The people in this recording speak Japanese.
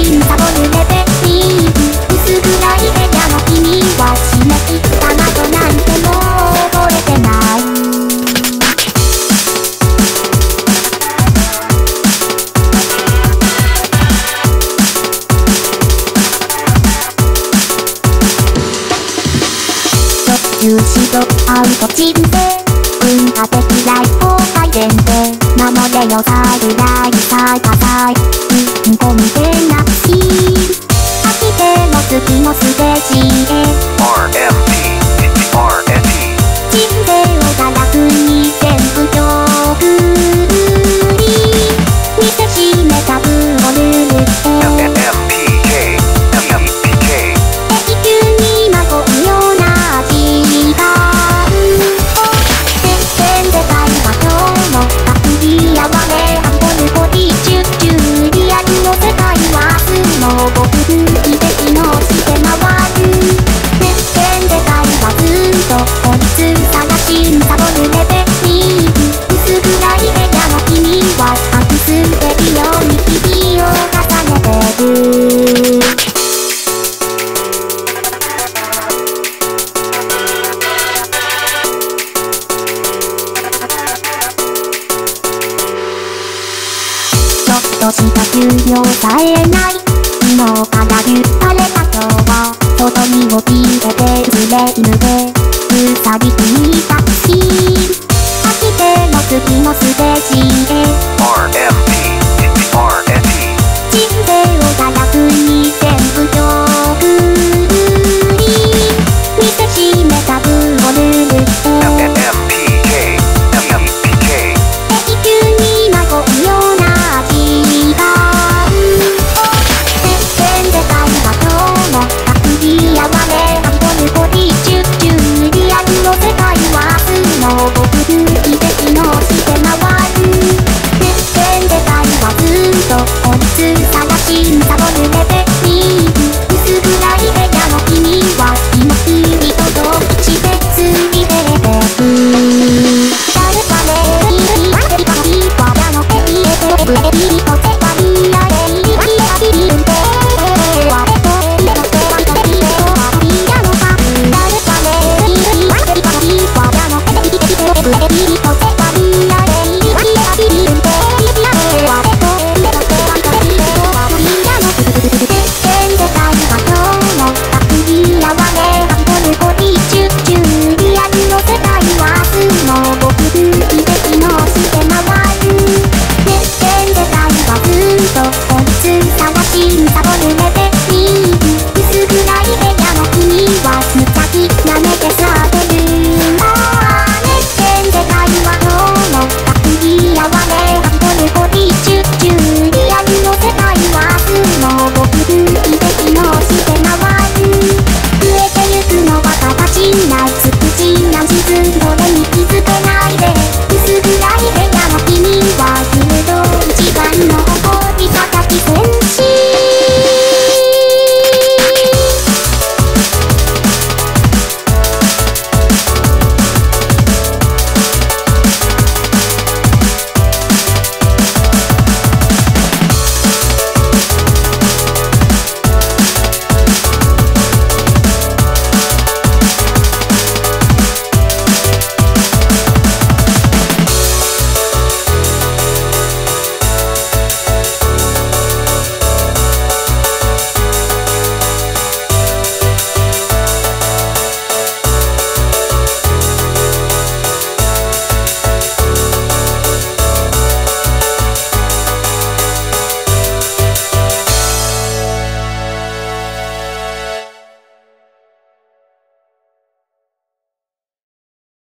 しさを濡れてに薄暗い部屋の君は締め切った窓なんてもう覚えてない。重視とアウトチンで文化的来公開限定守れよ桜井さかさいコンテナシー飽きても次のステージへ RMP RMP 人生をガラスに全部曲り見せしめたブロルルへ MPK MPK 永久にまごうような時間を全然でかいは今日も学びやわれアンポルコディチュチュリアルの世界はスノーボール奇跡のして回る全然でかいはずっと孤立探しさを濡れてに薄暗い部屋の君は白すべきように日々を重ねてる。ちょっとした給料さえ